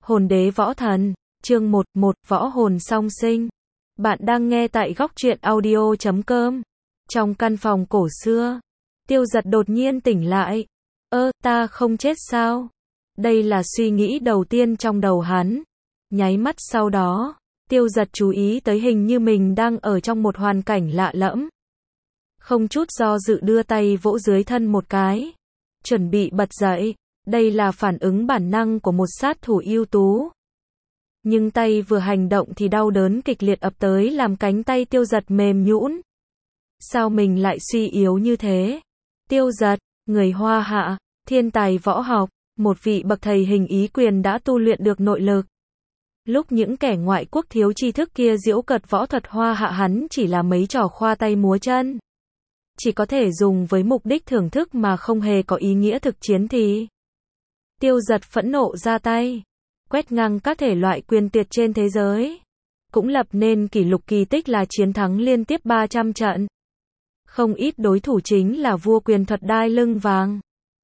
Hồn đế võ thần, chương 11, võ hồn song sinh. Bạn đang nghe tại góc truyện audio.com. Trong căn phòng cổ xưa, Tiêu Dật đột nhiên tỉnh lại. Ta không chết sao? Đây là suy nghĩ đầu tiên trong đầu hắn. Nháy mắt sau đó, Tiêu Dật chú ý tới hình như mình đang ở trong một hoàn cảnh lạ lẫm. Không chút do dự đưa tay vỗ dưới thân một cái. Chuẩn bị bật dậy. Đây là phản ứng bản năng của một sát thủ ưu tú. Nhưng tay vừa hành động thì đau đớn kịch liệt ập tới làm cánh tay Tiêu Dật mềm nhũn. Sao mình lại suy yếu như thế? Tiêu Dật, người Hoa Hạ, thiên tài võ học, một vị bậc thầy hình ý quyền đã tu luyện được nội lực. Lúc những kẻ ngoại quốc thiếu tri thức kia giễu cợt võ thuật Hoa Hạ hắn chỉ là mấy trò khoa tay múa chân. Chỉ có thể dùng với mục đích thưởng thức mà không hề có ý nghĩa thực chiến thì. Tiêu Dật phẫn nộ ra tay, quét ngang các thể loại quyền tuyệt trên thế giới. Cũng lập nên kỷ lục kỳ tích là chiến thắng liên tiếp 300 trận. Không ít đối thủ chính là vua quyền thuật đai lưng vàng.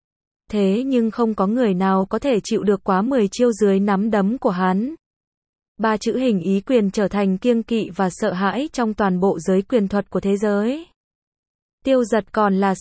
Thế nhưng không có người nào có thể chịu được quá 10 chiêu dưới nắm đấm của hắn. 3 chữ hình ý quyền trở thành kiêng kỵ và sợ hãi trong toàn bộ giới quyền thuật của thế giới. Tiêu Dật còn là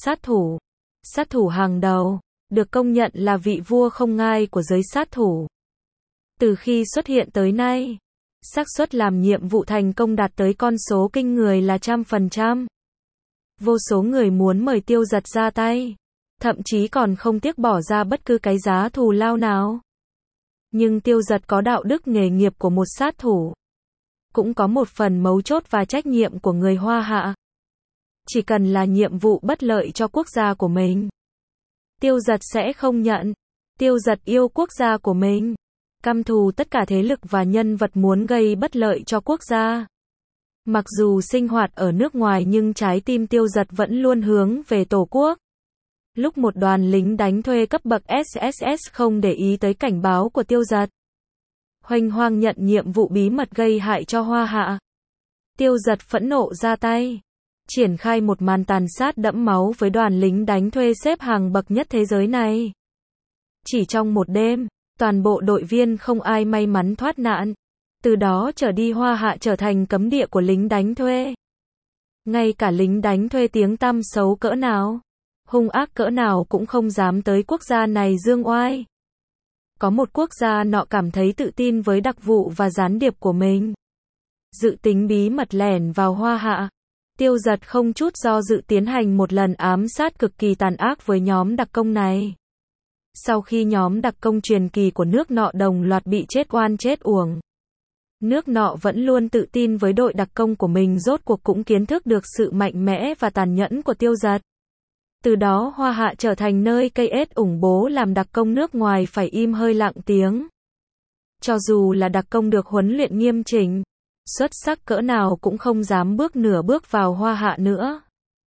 sát thủ hàng đầu, được công nhận là vị vua không ngai của giới sát thủ. Từ khi xuất hiện tới nay, xác suất làm nhiệm vụ thành công đạt tới con số kinh người là 100%. Vô số người muốn mời Tiêu Dật ra tay, thậm chí còn không tiếc bỏ ra bất cứ cái giá thù lao nào. Nhưng Tiêu Dật có đạo đức nghề nghiệp của một sát thủ, cũng có một phần mấu chốt và trách nhiệm của người Hoa Hạ. Chỉ cần là nhiệm vụ bất lợi cho quốc gia của mình, Tiêu Dật sẽ không nhận. Tiêu Dật yêu quốc gia của mình, căm thù tất cả thế lực và nhân vật muốn gây bất lợi cho quốc gia. Mặc dù sinh hoạt ở nước ngoài nhưng trái tim Tiêu Dật vẫn luôn hướng về Tổ quốc. Lúc một đoàn lính đánh thuê cấp bậc SSS không để ý tới cảnh báo của Tiêu Dật, hoành hoang nhận nhiệm vụ bí mật gây hại cho Hoa Hạ, Tiêu Dật phẫn nộ ra tay, triển khai một màn tàn sát đẫm máu với đoàn lính đánh thuê xếp hàng bậc nhất thế giới này. Chỉ trong một đêm, toàn bộ đội viên không ai may mắn thoát nạn. Từ đó trở đi Hoa Hạ trở thành cấm địa của lính đánh thuê. Ngay cả lính đánh thuê tiếng tăm xấu cỡ nào, hung ác cỡ nào cũng không dám tới quốc gia này dương oai. Có một quốc gia nọ cảm thấy tự tin với đặc vụ và gián điệp của mình, dự tính bí mật lẻn vào Hoa Hạ. Tiêu Dật không chút do dự tiến hành một lần ám sát cực kỳ tàn ác với nhóm đặc công này. Sau khi nhóm đặc công truyền kỳ của nước nọ đồng loạt bị chết oan chết uổng, nước nọ vẫn luôn tự tin với đội đặc công của mình rốt cuộc cũng kiến thức được sự mạnh mẽ và tàn nhẫn của Tiêu Dật. Từ đó Hoa Hạ trở thành nơi cây ết ủng bố làm đặc công nước ngoài phải im hơi lặng tiếng. Cho dù là đặc công được huấn luyện nghiêm chỉnh, xuất sắc cỡ nào cũng không dám bước nửa bước vào Hoa Hạ nữa.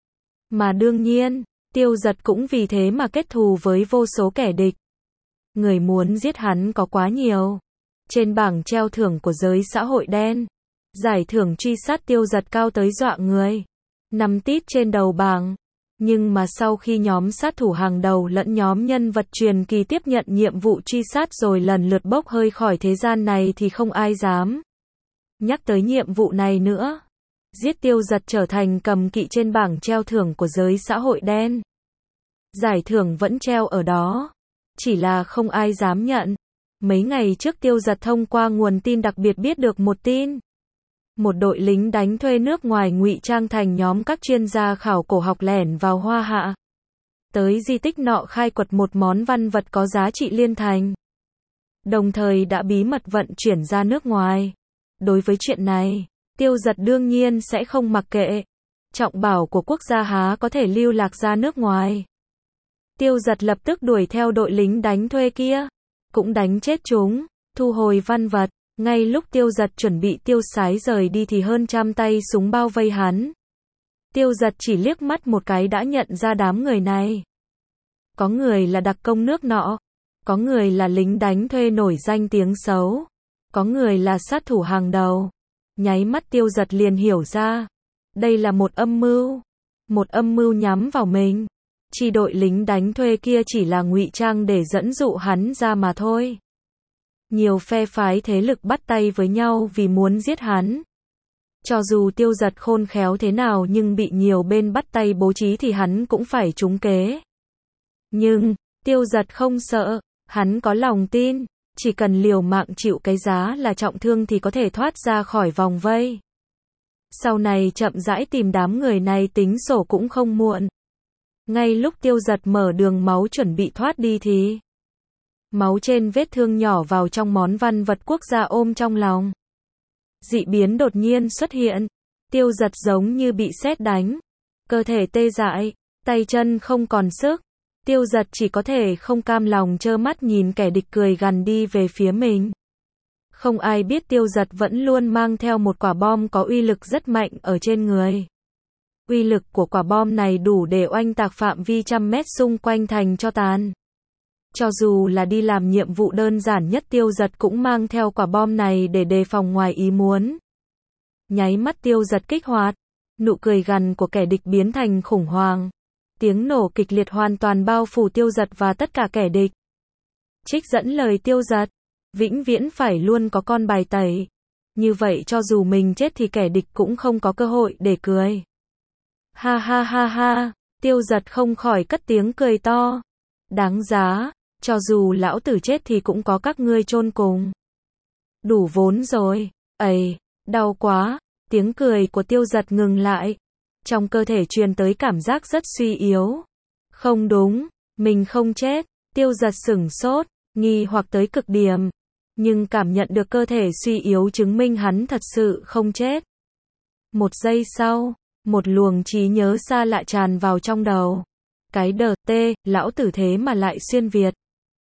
Mà đương nhiên, Tiêu Dật cũng vì thế mà kết thù với vô số kẻ địch. Người muốn giết hắn có quá nhiều. Trên bảng treo thưởng của giới xã hội đen, giải thưởng truy sát Tiêu Dật cao tới dọa người, nằm tít trên đầu bảng. Nhưng mà sau khi nhóm sát thủ hàng đầu lẫn nhóm nhân vật truyền kỳ tiếp nhận nhiệm vụ truy sát rồi lần lượt bốc hơi khỏi thế gian này thì không ai dám nhắc tới nhiệm vụ này nữa. Giết Tiêu Dật trở thành cầm kỵ trên bảng treo thưởng của giới xã hội đen. Giải thưởng vẫn treo ở đó, chỉ là không ai dám nhận. Mấy ngày trước Tiêu Dật thông qua nguồn tin đặc biệt biết được một tin. Một đội lính đánh thuê nước ngoài ngụy trang thành nhóm các chuyên gia khảo cổ học lẻn vào Hoa Hạ. Tới di tích nọ khai quật một món văn vật có giá trị liên thành. Đồng thời đã bí mật vận chuyển ra nước ngoài. Đối với chuyện này, Tiêu Dật đương nhiên sẽ không mặc kệ. Trọng bảo của quốc gia há có thể lưu lạc ra nước ngoài. Tiêu Dật lập tức đuổi theo đội lính đánh thuê kia, cũng đánh chết chúng, thu hồi văn vật. Ngay lúc Tiêu Dật chuẩn bị tiêu sái rời đi thì hơn 100 tay súng bao vây hắn. Tiêu Dật chỉ liếc mắt một cái đã nhận ra đám người này. Có người là đặc công nước nọ, có người là lính đánh thuê nổi danh tiếng xấu, có người là sát thủ hàng đầu. Nháy mắt Tiêu Dật liền hiểu ra, đây là một âm mưu nhắm vào mình. Chi đội lính đánh thuê kia chỉ là ngụy trang để dẫn dụ hắn ra mà thôi. Nhiều phe phái thế lực bắt tay với nhau vì muốn giết hắn. Cho dù Tiêu Giật khôn khéo thế nào nhưng bị nhiều bên bắt tay bố trí thì hắn cũng phải trúng kế. Nhưng, Tiêu Giật không sợ, hắn có lòng tin, chỉ cần liều mạng chịu cái giá là trọng thương thì có thể thoát ra khỏi vòng vây. Sau này chậm rãi tìm đám người này tính sổ cũng không muộn. Ngay lúc Tiêu Giật mở đường máu chuẩn bị thoát đi thì máu trên vết thương nhỏ vào trong món văn vật quốc gia ôm trong lòng. Dị biến đột nhiên xuất hiện, Tiêu Giật giống như bị sét đánh, cơ thể tê dại, tay chân không còn sức. Tiêu Giật chỉ có thể không cam lòng trơ mắt nhìn kẻ địch cười gằn đi về phía mình. Không ai biết Tiêu Giật vẫn luôn mang theo một quả bom có uy lực rất mạnh ở trên người. Uy lực của quả bom này đủ để oanh tạc phạm vi trăm mét xung quanh thành tro tàn. Cho dù là đi làm nhiệm vụ đơn giản nhất Tiêu Giật cũng mang theo quả bom này để đề phòng ngoài ý muốn. Nháy mắt Tiêu Giật kích hoạt, nụ cười gằn của kẻ địch biến thành khủng hoảng. Tiếng nổ kịch liệt hoàn toàn bao phủ Tiêu Giật và tất cả kẻ địch. Trích dẫn lời Tiêu Giật, vĩnh viễn phải luôn có con bài tẩy. Như vậy cho dù mình chết thì kẻ địch cũng không có cơ hội để cười. Ha ha ha ha, Tiêu Giật không khỏi cất tiếng cười to. Đáng giá, cho dù lão tử chết thì cũng có các ngươi chôn cùng. Đủ vốn rồi, ầy, đau quá, tiếng cười của Tiêu Giật ngừng lại. Trong cơ thể truyền tới cảm giác rất suy yếu. Không đúng, mình không chết, Tiêu Giật sửng sốt, nghi hoặc tới cực điểm. Nhưng cảm nhận được cơ thể suy yếu chứng minh hắn thật sự không chết. Một giây sau, một luồng trí nhớ xa lạ tràn vào trong đầu. Cái đờ tê, lão tử thế mà lại xuyên Việt.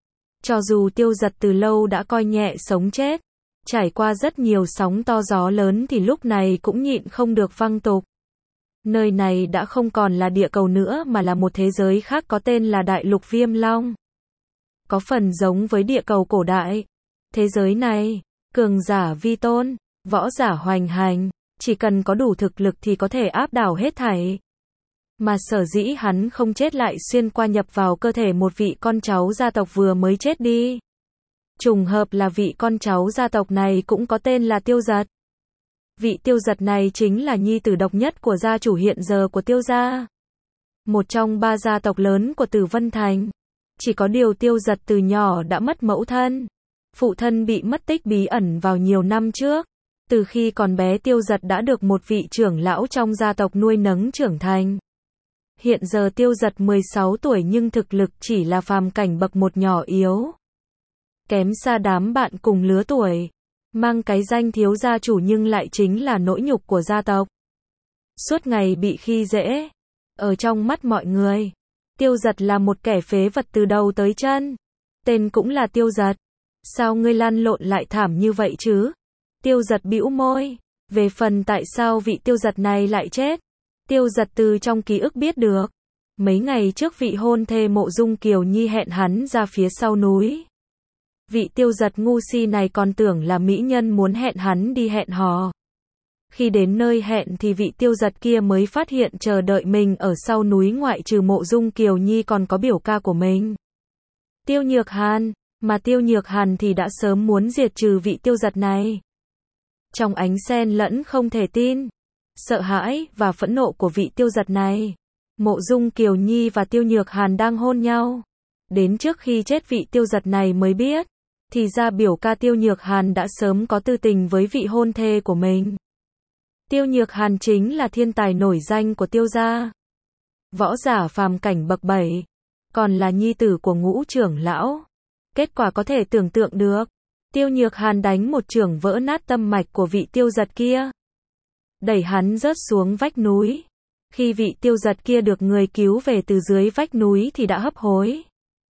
Cho dù Tiêu Giật từ lâu đã coi nhẹ sống chết, trải qua rất nhiều sóng to gió lớn thì lúc này cũng nhịn không được văng tục. Nơi này đã không còn là địa cầu nữa mà là một thế giới khác có tên là Đại Lục Viêm Long. Có phần giống với địa cầu cổ đại. Thế giới này, cường giả vi tôn, võ giả hoành hành, chỉ cần có đủ thực lực thì có thể áp đảo hết thảy. Mà sở dĩ hắn không chết lại xuyên qua nhập vào cơ thể một vị con cháu gia tộc vừa mới chết đi. Trùng hợp là vị con cháu gia tộc này cũng có tên là Tiêu Giật. Vị Tiêu Giật này chính là nhi tử độc nhất của gia chủ hiện giờ của Tiêu gia. Một trong 3 gia tộc lớn của Tử Vân Thành. Chỉ có điều Tiêu Giật từ nhỏ đã mất mẫu thân. Phụ thân bị mất tích bí ẩn vào nhiều năm trước. Từ khi còn bé Tiêu Giật đã được một vị trưởng lão trong gia tộc nuôi nấng trưởng thành. Hiện giờ Tiêu Giật 16 tuổi nhưng thực lực chỉ là phàm cảnh bậc 1 nhỏ yếu. Kém xa đám bạn cùng lứa tuổi. Mang cái danh thiếu gia chủ nhưng lại chính là nỗi nhục của gia tộc. Suốt ngày bị khi dễ. Ở trong mắt mọi người, Tiêu Giật là một kẻ phế vật từ đầu tới chân. Tên cũng là Tiêu Giật. Sao ngươi lăn lộn lại thảm như vậy chứ? Tiêu Giật bĩu môi. Về phần tại sao vị Tiêu Giật này lại chết, Tiêu Giật từ trong ký ức biết được. Mấy ngày trước vị hôn thê Mộ Dung Kiều Nhi hẹn hắn ra phía sau núi. Vị Tiêu Giật ngu si này còn tưởng là mỹ nhân muốn hẹn hắn đi hẹn hò. Khi đến nơi hẹn thì vị Tiêu Giật kia mới phát hiện chờ đợi mình ở sau núi ngoại trừ Mộ Dung Kiều Nhi còn có biểu ca của mình. Tiêu Nhược Hàn, mà Tiêu Nhược Hàn thì đã sớm muốn diệt trừ vị Tiêu Giật này. Trong ánh xen lẫn không thể tin, sợ hãi và phẫn nộ của vị Tiêu Giật này, Mộ Dung Kiều Nhi và Tiêu Nhược Hàn đang hôn nhau. Đến trước khi chết vị Tiêu Giật này mới biết, thì ra biểu ca Tiêu Nhược Hàn đã sớm có tư tình với vị hôn thê của mình. Tiêu Nhược Hàn chính là thiên tài nổi danh của Tiêu gia. Võ giả phàm cảnh bậc 7, còn là nhi tử của Ngũ trưởng lão. Kết quả có thể tưởng tượng được. Tiêu Nhược Hàn đánh một chưởng vỡ nát tâm mạch của vị Tiêu Giật kia. Đẩy hắn rớt xuống vách núi. Khi vị Tiêu Giật kia được người cứu về từ dưới vách núi thì đã hấp hối.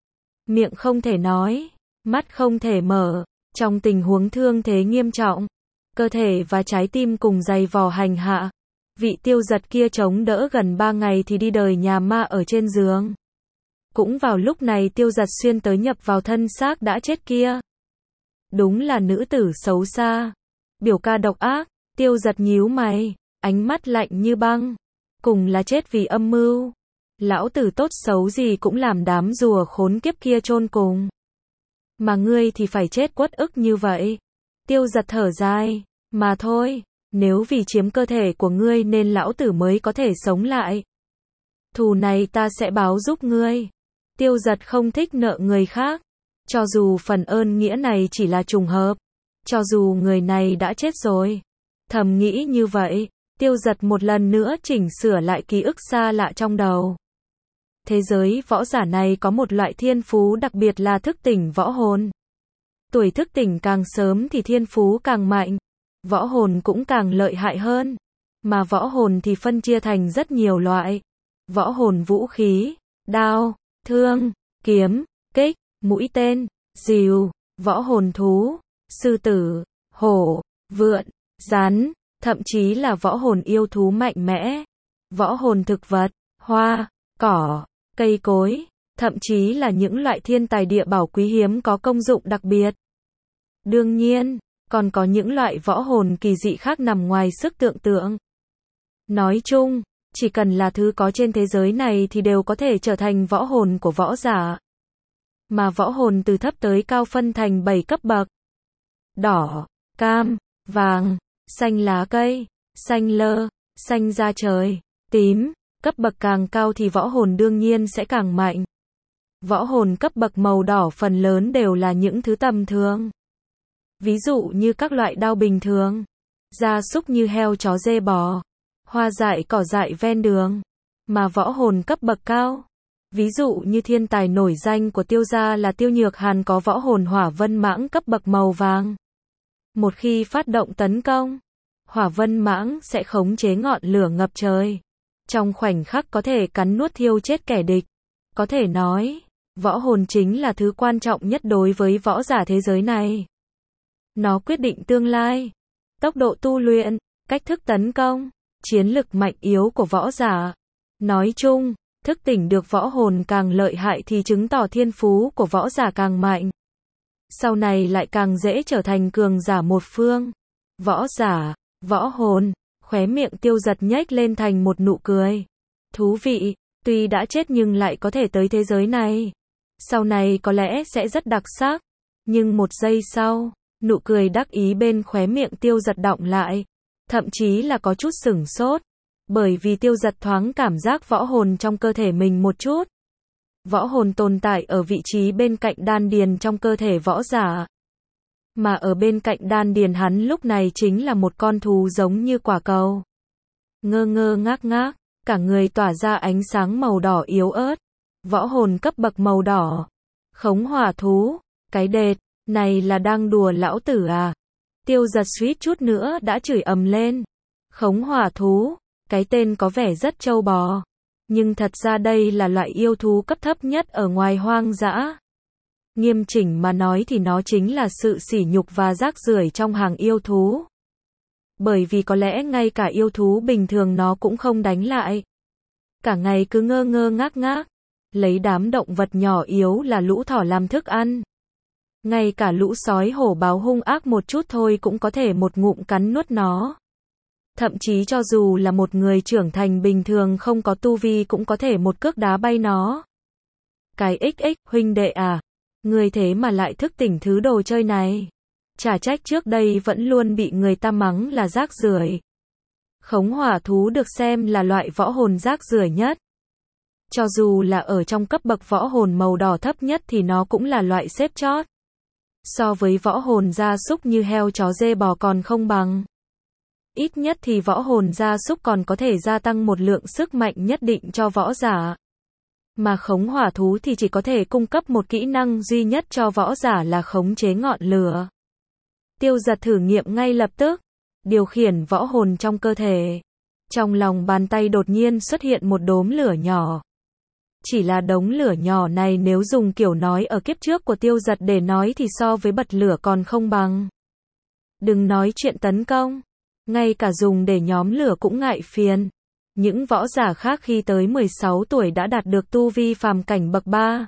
Miệng không thể nói, mắt không thể mở, trong tình huống thương thế nghiêm trọng. Cơ thể và trái tim cùng giày vò hành hạ. Vị Tiêu Giật kia chống đỡ gần 3 ngày thì đi đời nhà ma ở trên giường. Cũng vào lúc này Tiêu Giật xuyên tới nhập vào thân xác đã chết kia. Đúng là nữ tử xấu xa. Biểu ca độc ác. Tiêu Giật nhíu mày, ánh mắt lạnh như băng. Cùng là chết vì âm mưu. Lão tử tốt xấu gì cũng làm đám rùa khốn kiếp kia chôn cùng. Mà ngươi thì phải chết uất ức như vậy. Tiêu giật thở dài, mà thôi, nếu vì chiếm cơ thể của ngươi nên lão tử mới có thể sống lại. Thù này ta sẽ báo giúp ngươi. Tiêu giật không thích nợ người khác. Cho dù phần ơn nghĩa này chỉ là trùng hợp. Cho dù người này đã chết rồi. Thầm nghĩ như vậy, tiêu giật một lần nữa chỉnh sửa lại ký ức xa lạ trong đầu. Thế giới võ giả này có một loại thiên phú đặc biệt là thức tỉnh võ hồn. Tuổi thức tỉnh càng sớm thì thiên phú càng mạnh. Võ hồn cũng càng lợi hại hơn. Mà võ hồn thì phân chia thành rất nhiều loại. Võ hồn vũ khí, đao, thương, kiếm, kích, mũi tên, rìu, võ hồn thú, sư tử, hổ, vượn, rắn, thậm chí là võ hồn yêu thú mạnh mẽ. Võ hồn thực vật, hoa, cỏ, cây cối, thậm chí là những loại thiên tài địa bảo quý hiếm có công dụng đặc biệt. Đương nhiên, còn có những loại võ hồn kỳ dị khác nằm ngoài sức tưởng tượng. Nói chung, chỉ cần là thứ có trên thế giới này thì đều có thể trở thành võ hồn của võ giả. Mà võ hồn từ thấp tới cao phân thành 7 cấp bậc. Đỏ, cam, vàng, xanh lá cây, xanh lơ, xanh da trời, tím. Cấp bậc càng cao thì võ hồn đương nhiên sẽ càng mạnh. Võ hồn cấp bậc màu đỏ phần lớn đều là những thứ tầm thường. Ví dụ như các loại đao bình thường, gia súc như heo chó dê bò, hoa dại cỏ dại ven đường. Mà võ hồn cấp bậc cao, ví dụ như thiên tài nổi danh của Tiêu gia là Tiêu Nhược Hàn có võ hồn hỏa vân mãng cấp bậc màu vàng. Một khi phát động tấn công, hỏa vân mãng sẽ khống chế ngọn lửa ngập trời. Trong khoảnh khắc có thể cắn nuốt thiêu chết kẻ địch. Có thể nói, võ hồn chính là thứ quan trọng nhất đối với võ giả thế giới này. Nó quyết định tương lai, tốc độ tu luyện, cách thức tấn công, chiến lực mạnh yếu của võ giả. Nói chung, thức tỉnh được võ hồn càng lợi hại thì chứng tỏ thiên phú của võ giả càng mạnh. Sau này lại càng dễ trở thành cường giả một phương. Võ giả, võ hồn, khóe miệng Tiêu giật nhếch lên thành một nụ cười. Thú vị, tuy đã chết nhưng lại có thể tới thế giới này. Sau này có lẽ sẽ rất đặc sắc. Nhưng một giây sau, nụ cười đắc ý bên khóe miệng Tiêu giật đọng lại. Thậm chí là có chút sửng sốt. Bởi vì Tiêu giật thoáng cảm giác võ hồn trong cơ thể mình một chút. Võ hồn tồn tại ở vị trí bên cạnh đan điền trong cơ thể võ giả. Mà ở bên cạnh đan điền hắn lúc này chính là một con thú giống như quả cầu. Ngơ ngơ ngác ngác, cả người tỏa ra ánh sáng màu đỏ yếu ớt. Võ hồn cấp bậc màu đỏ. Khống hỏa thú, cái đệt, này là đang đùa lão tử à? Tiêu giật suýt chút nữa đã chửi ầm lên. Khống hỏa thú, cái tên có vẻ rất trâu bò. Nhưng thật ra đây là loại yêu thú cấp thấp nhất ở ngoài hoang dã. Nghiêm chỉnh mà nói thì nó chính là sự sỉ nhục và rác rưởi trong hàng yêu thú. Bởi vì có lẽ ngay cả yêu thú bình thường nó cũng không đánh lại. Cả ngày cứ ngơ ngơ ngác ngác, lấy đám động vật nhỏ yếu là lũ thỏ làm thức ăn. Ngay cả lũ sói hổ báo hung ác một chút thôi cũng có thể một ngụm cắn nuốt nó. Thậm chí cho dù là một người trưởng thành bình thường không có tu vi cũng có thể một cước đá bay nó. Cái XX, huynh đệ à, người thế mà lại thức tỉnh thứ đồ chơi này. Chả trách trước đây vẫn luôn bị người ta mắng là rác rưởi. Khống hỏa thú được xem là loại võ hồn rác rưởi nhất. Cho dù là ở trong cấp bậc võ hồn màu đỏ thấp nhất thì nó cũng là loại xếp chót. So với võ hồn gia súc như heo chó dê bò còn không bằng. Ít nhất thì võ hồn gia súc còn có thể gia tăng một lượng sức mạnh nhất định cho võ giả. Mà khống hỏa thú thì chỉ có thể cung cấp một kỹ năng duy nhất cho võ giả là khống chế ngọn lửa. Tiêu giật thử nghiệm ngay lập tức. Điều khiển võ hồn trong cơ thể. Trong lòng bàn tay đột nhiên xuất hiện một đốm lửa nhỏ. Chỉ là đống lửa nhỏ này nếu dùng kiểu nói ở kiếp trước của Tiêu giật để nói thì so với bật lửa còn không bằng. Đừng nói chuyện tấn công. Ngay cả dùng để nhóm lửa cũng ngại phiền. Những võ giả khác khi tới 16 tuổi đã đạt được tu vi phàm cảnh bậc 3.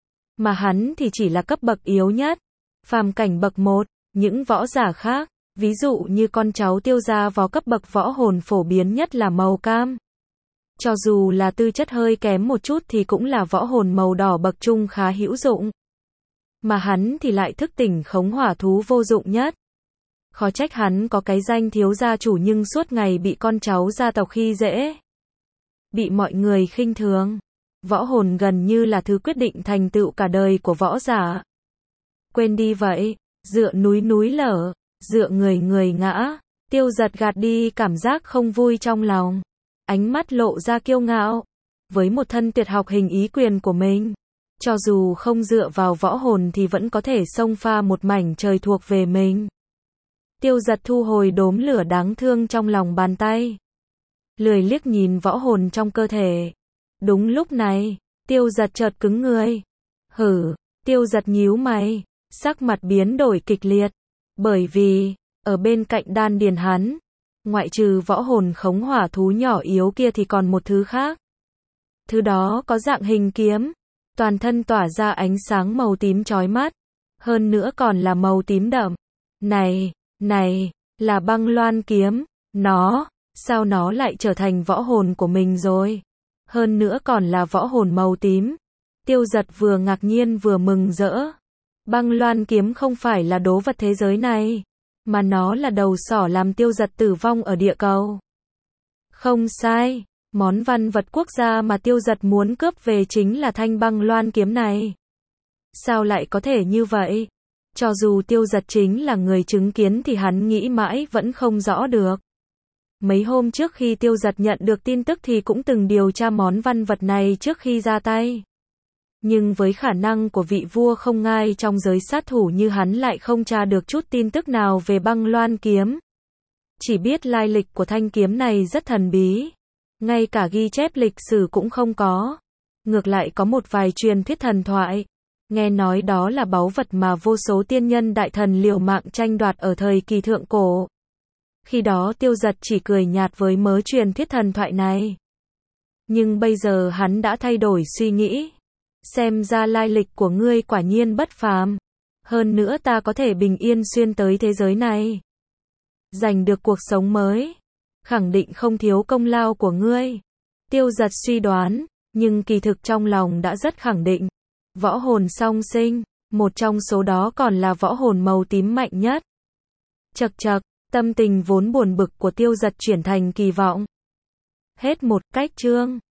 Mà hắn thì chỉ là cấp bậc yếu nhất. Phàm cảnh bậc 1. Những võ giả khác, ví dụ như con cháu Tiêu gia vào cấp bậc võ hồn phổ biến nhất là màu cam. Cho dù là tư chất hơi kém một chút thì cũng là võ hồn màu đỏ bậc trung khá hữu dụng. mà hắn thì lại thức tỉnh khống hỏa thú vô dụng nhất. Khó trách hắn có cái danh thiếu gia chủ nhưng suốt ngày bị con cháu gia tộc khi dễ. Bị mọi người khinh thường. Võ hồn gần như là thứ quyết định thành tựu cả đời của võ giả. Quên đi vậy, dựa núi núi lở, dựa người người ngã. Tiêu Giật gạt đi cảm giác không vui trong lòng. Ánh mắt lộ ra kiêu ngạo. Với một thân tuyệt học hình ý quyền của mình, cho dù không dựa vào võ hồn thì vẫn có thể xông pha một mảnh trời thuộc về mình. Tiêu Giật thu hồi đốm lửa đáng thương trong lòng bàn tay. Lười liếc nhìn võ hồn trong cơ thể. Đúng lúc này, Tiêu Giật chợt cứng người. Hử, Tiêu Giật nhíu mày, sắc mặt biến đổi kịch liệt. Bởi vì, ở bên cạnh đan điền hắn, ngoại trừ võ hồn khống hỏa thú nhỏ yếu kia thì còn một thứ khác. Thứ đó có dạng hình kiếm, toàn thân tỏa ra ánh sáng màu tím chói mắt, hơn nữa còn là màu tím đậm. Này, là băng loan kiếm, sao nó lại trở thành võ hồn của mình rồi? Hơn nữa còn là võ hồn màu tím. Tiêu Giật vừa ngạc nhiên vừa mừng rỡ. Băng loan kiếm không phải là đố vật thế giới này, mà nó là đầu sỏ làm Tiêu Giật tử vong ở địa cầu. Không sai, món văn vật quốc gia mà Tiêu Giật muốn cướp về chính là thanh băng loan kiếm này. Sao lại có thể như vậy? Cho dù Tiêu Giật chính là người chứng kiến thì hắn nghĩ mãi vẫn không rõ được. Mấy hôm trước khi Tiêu Giật nhận được tin tức thì cũng từng điều tra món văn vật này trước khi ra tay. Nhưng với khả năng của vị vua không ngai trong giới sát thủ như hắn lại không tra được chút tin tức nào về băng loan kiếm. Chỉ biết lai lịch của thanh kiếm này rất thần bí. Ngay cả ghi chép lịch sử cũng không có. Ngược lại có một vài truyền thuyết thần thoại. Nghe nói đó là báu vật mà vô số tiên nhân đại thần liều mạng tranh đoạt ở thời kỳ thượng cổ. Khi đó Tiêu Giật chỉ cười nhạt với mớ truyền thuyết thần thoại này. Nhưng bây giờ hắn đã thay đổi suy nghĩ. Xem ra lai lịch của ngươi quả nhiên bất phàm. Hơn nữa ta có thể bình yên xuyên tới thế giới này. Giành được cuộc sống mới. Khẳng định không thiếu công lao của ngươi. Tiêu Giật suy đoán, nhưng kỳ thực trong lòng đã rất khẳng định. Võ hồn song sinh, một trong số đó còn là võ hồn màu tím mạnh nhất. Chậc chậc, tâm tình vốn buồn bực của Tiêu Giật chuyển thành kỳ vọng. Hết một cách chương.